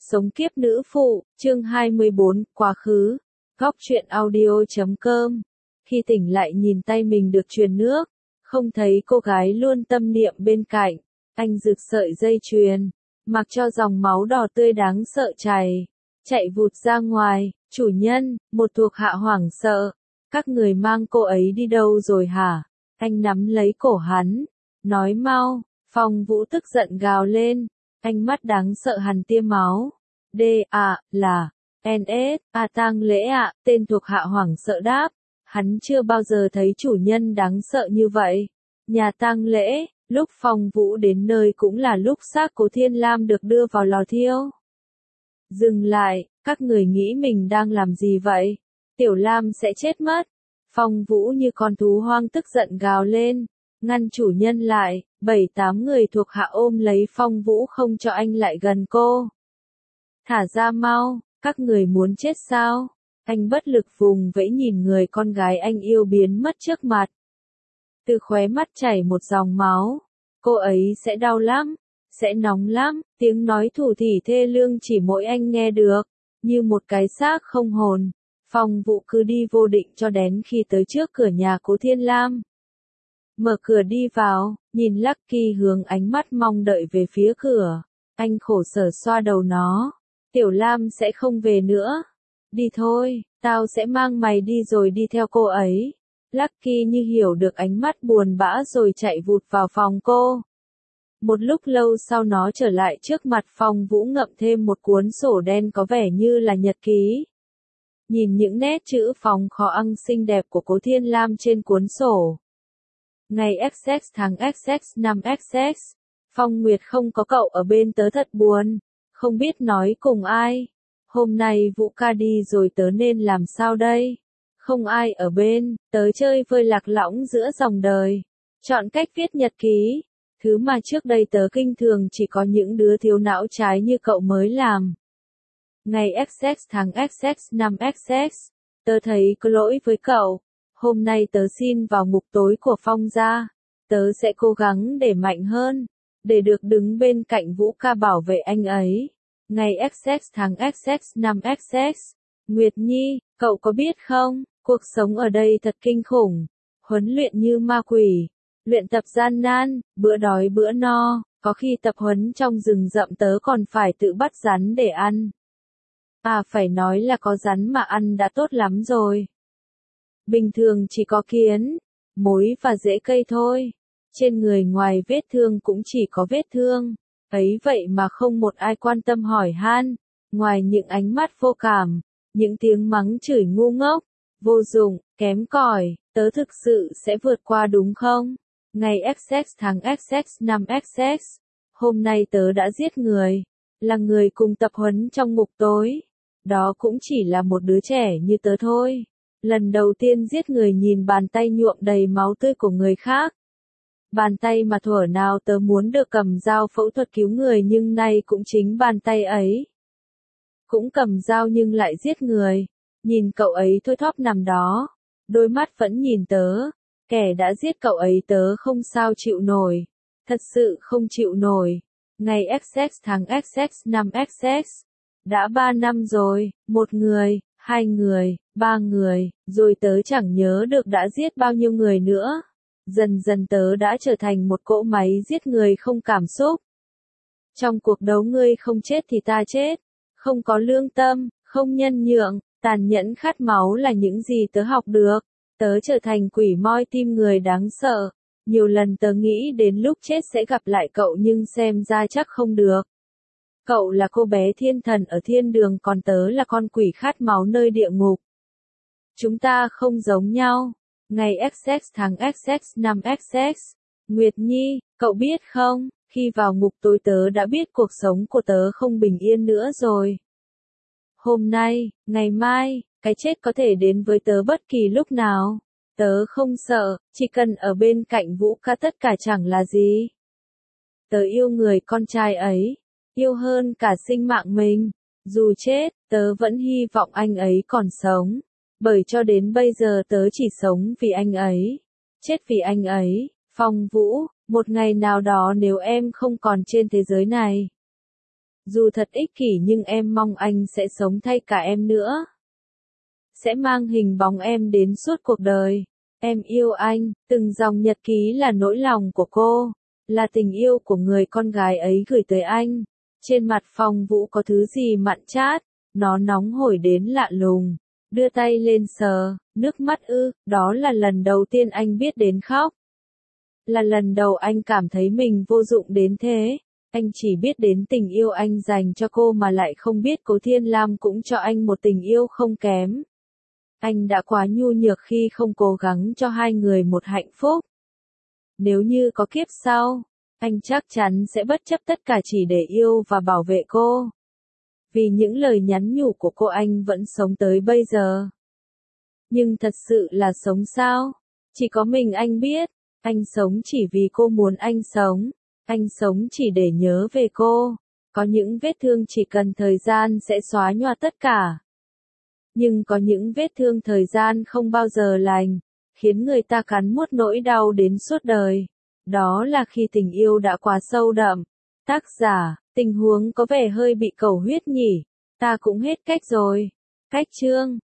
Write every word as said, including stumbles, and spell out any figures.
Sống kiếp nữ phụ, chương hai mươi bốn, quá khứ. Góc truyện audio chấm com. Khi tỉnh lại nhìn tay mình được truyền nước, không thấy cô gái luôn tâm niệm bên cạnh, anh giựt sợi dây chuyền, mặc cho dòng máu đỏ tươi đáng sợ chảy, chạy vụt ra ngoài. Chủ nhân, một thuộc hạ hoảng sợ, các người mang cô ấy đi đâu rồi hả? Anh nắm lấy cổ hắn, nói mau. Phong Vũ tức giận gào lên, ánh mắt đáng sợ hằn tia máu. D, à, là, en ét, à tang lễ ạ, tên thuộc hạ hoảng sợ đáp. Hắn chưa bao giờ thấy chủ nhân đáng sợ như vậy. Nhà tang lễ, lúc Phong Vũ đến nơi cũng là lúc xác Cố Thiên Lam được đưa vào lò thiêu. Dừng lại, các người nghĩ mình đang làm gì vậy? Tiểu Lam sẽ chết mất. Phong Vũ như con thú hoang tức giận gào lên, ngăn chủ nhân lại. Bảy tám người thuộc hạ ôm lấy Phong Vũ không cho anh lại gần cô. Thả ra mau, các người muốn chết sao? Anh bất lực vùng vẫy nhìn người con gái anh yêu biến mất trước mặt. Từ khóe mắt chảy một dòng máu. Cô ấy sẽ đau lắm, sẽ nóng lắm, tiếng nói thủ thỉ thê lương chỉ mỗi anh nghe được, như một cái xác không hồn. Phong Vũ cứ đi vô định cho đến khi tới trước cửa nhà Cố Thiên Lam. Mở cửa đi vào, nhìn Lucky hướng ánh mắt mong đợi về phía cửa. Anh khổ sở xoa đầu nó. Tiểu Lam sẽ không về nữa. Đi thôi, tao sẽ mang mày đi rồi đi theo cô ấy. Lucky như hiểu được ánh mắt buồn bã rồi chạy vụt vào phòng cô. Một lúc lâu sau nó trở lại trước mặt Phong Vũ ngậm thêm một cuốn sổ đen có vẻ như là nhật ký. Nhìn những nét chữ phóng khó ăn xinh đẹp của Cố Thiên Lam trên cuốn sổ. Ngày ích ích tháng ích ích năm ích ích, Phong Nguyệt không có cậu ở bên tớ thật buồn, không biết nói cùng ai. Hôm nay Vũ ca đi rồi tớ nên làm sao đây? Không ai ở bên, tớ chơi vơi lạc lõng giữa dòng đời. Chọn cách viết nhật ký, thứ mà trước đây tớ kinh thường chỉ có những đứa thiếu não trái như cậu mới làm. Ngày ích ích tháng ích ích năm ích ích, tớ thấy có lỗi với cậu. Hôm nay tớ xin vào ngục tối của Phong gia. Tớ sẽ cố gắng để mạnh hơn, để được đứng bên cạnh Vũ ca bảo vệ anh ấy. Ngày ích ích tháng ích ích năm ích ích. Nguyệt Nhi, cậu có biết không, cuộc sống ở đây thật kinh khủng. Huấn luyện như ma quỷ, luyện tập gian nan, bữa đói bữa no, có khi tập huấn trong rừng rậm tớ còn phải tự bắt rắn để ăn. À phải nói là có rắn mà ăn đã tốt lắm rồi. Bình thường chỉ có kiến, mối và rễ cây thôi. Trên người ngoài vết thương cũng chỉ có vết thương. Ấy vậy mà không một ai quan tâm hỏi han. Ngoài những ánh mắt vô cảm, những tiếng mắng chửi ngu ngốc, vô dụng, kém cỏi, tớ thực sự sẽ vượt qua đúng không? Ngày ích ích tháng ích ích năm ích ích. Hôm nay tớ đã giết người. Là người cùng tập huấn trong ngục tối. Đó cũng chỉ là một đứa trẻ như tớ thôi. Lần đầu tiên giết người nhìn bàn tay nhuộm đầy máu tươi của người khác. Bàn tay mà thuở nào tớ muốn được cầm dao phẫu thuật cứu người nhưng nay cũng chính bàn tay ấy. Cũng cầm dao nhưng lại giết người. Nhìn cậu ấy thoi thóp nằm đó. Đôi mắt vẫn nhìn tớ. Kẻ đã giết cậu ấy tớ không sao chịu nổi. Thật sự không chịu nổi. Ngày ích ích tháng ích ích năm ích ích. Đã ba năm rồi, một người, hai người, ba người, rồi tớ chẳng nhớ được đã giết bao nhiêu người nữa. Dần dần tớ đã trở thành một cỗ máy giết người không cảm xúc. Trong cuộc đấu ngươi không chết thì ta chết. Không có lương tâm, không nhân nhượng, tàn nhẫn khát máu là những gì tớ học được. Tớ trở thành quỷ moi tim người đáng sợ. Nhiều lần tớ nghĩ đến lúc chết sẽ gặp lại cậu nhưng xem ra chắc không được. Cậu là cô bé thiên thần ở thiên đường còn tớ là con quỷ khát máu nơi địa ngục. Chúng ta không giống nhau. Ngày ích ích tháng ích ích năm ích ích. Nguyệt Nhi, cậu biết không, khi vào ngục tối tớ đã biết cuộc sống của tớ không bình yên nữa rồi. Hôm nay, ngày mai, cái chết có thể đến với tớ bất kỳ lúc nào. Tớ không sợ, chỉ cần ở bên cạnh Vũ ca tất cả chẳng là gì. Tớ yêu người con trai ấy. Yêu hơn cả sinh mạng mình. Dù chết, tớ vẫn hy vọng anh ấy còn sống. Bởi cho đến bây giờ tớ chỉ sống vì anh ấy. Chết vì anh ấy. Phong Vũ, một ngày nào đó nếu em không còn trên thế giới này. Dù thật ích kỷ nhưng em mong anh sẽ sống thay cả em nữa. Sẽ mang hình bóng em đến suốt cuộc đời. Em yêu anh, từng dòng nhật ký là nỗi lòng của cô, là tình yêu của người con gái ấy gửi tới anh. Trên mặt Phong Vũ có thứ gì mặn chát, nó nóng hổi đến lạ lùng. Đưa tay lên sờ, nước mắt ư, đó là lần đầu tiên anh biết đến khóc. Là lần đầu anh cảm thấy mình vô dụng đến thế. Anh chỉ biết đến tình yêu anh dành cho cô mà lại không biết Cố Thiên Lam cũng cho anh một tình yêu không kém. Anh đã quá nhu nhược khi không cố gắng cho hai người một hạnh phúc. Nếu như có kiếp sau, anh chắc chắn sẽ bất chấp tất cả chỉ để yêu và bảo vệ cô. Vì những lời nhắn nhủ của cô anh vẫn sống tới bây giờ. Nhưng thật sự là sống sao? Chỉ có mình anh biết. Anh sống chỉ vì cô muốn anh sống. Anh sống chỉ để nhớ về cô. Có những vết thương chỉ cần thời gian sẽ xóa nhòa tất cả. Nhưng có những vết thương thời gian không bao giờ lành, khiến người ta cắn nuốt nỗi đau đến suốt đời. Đó là khi tình yêu đã quá sâu đậm. Tác giả, tình huống có vẻ hơi bị cầu huyết nhỉ. Ta cũng hết cách rồi. Cách chương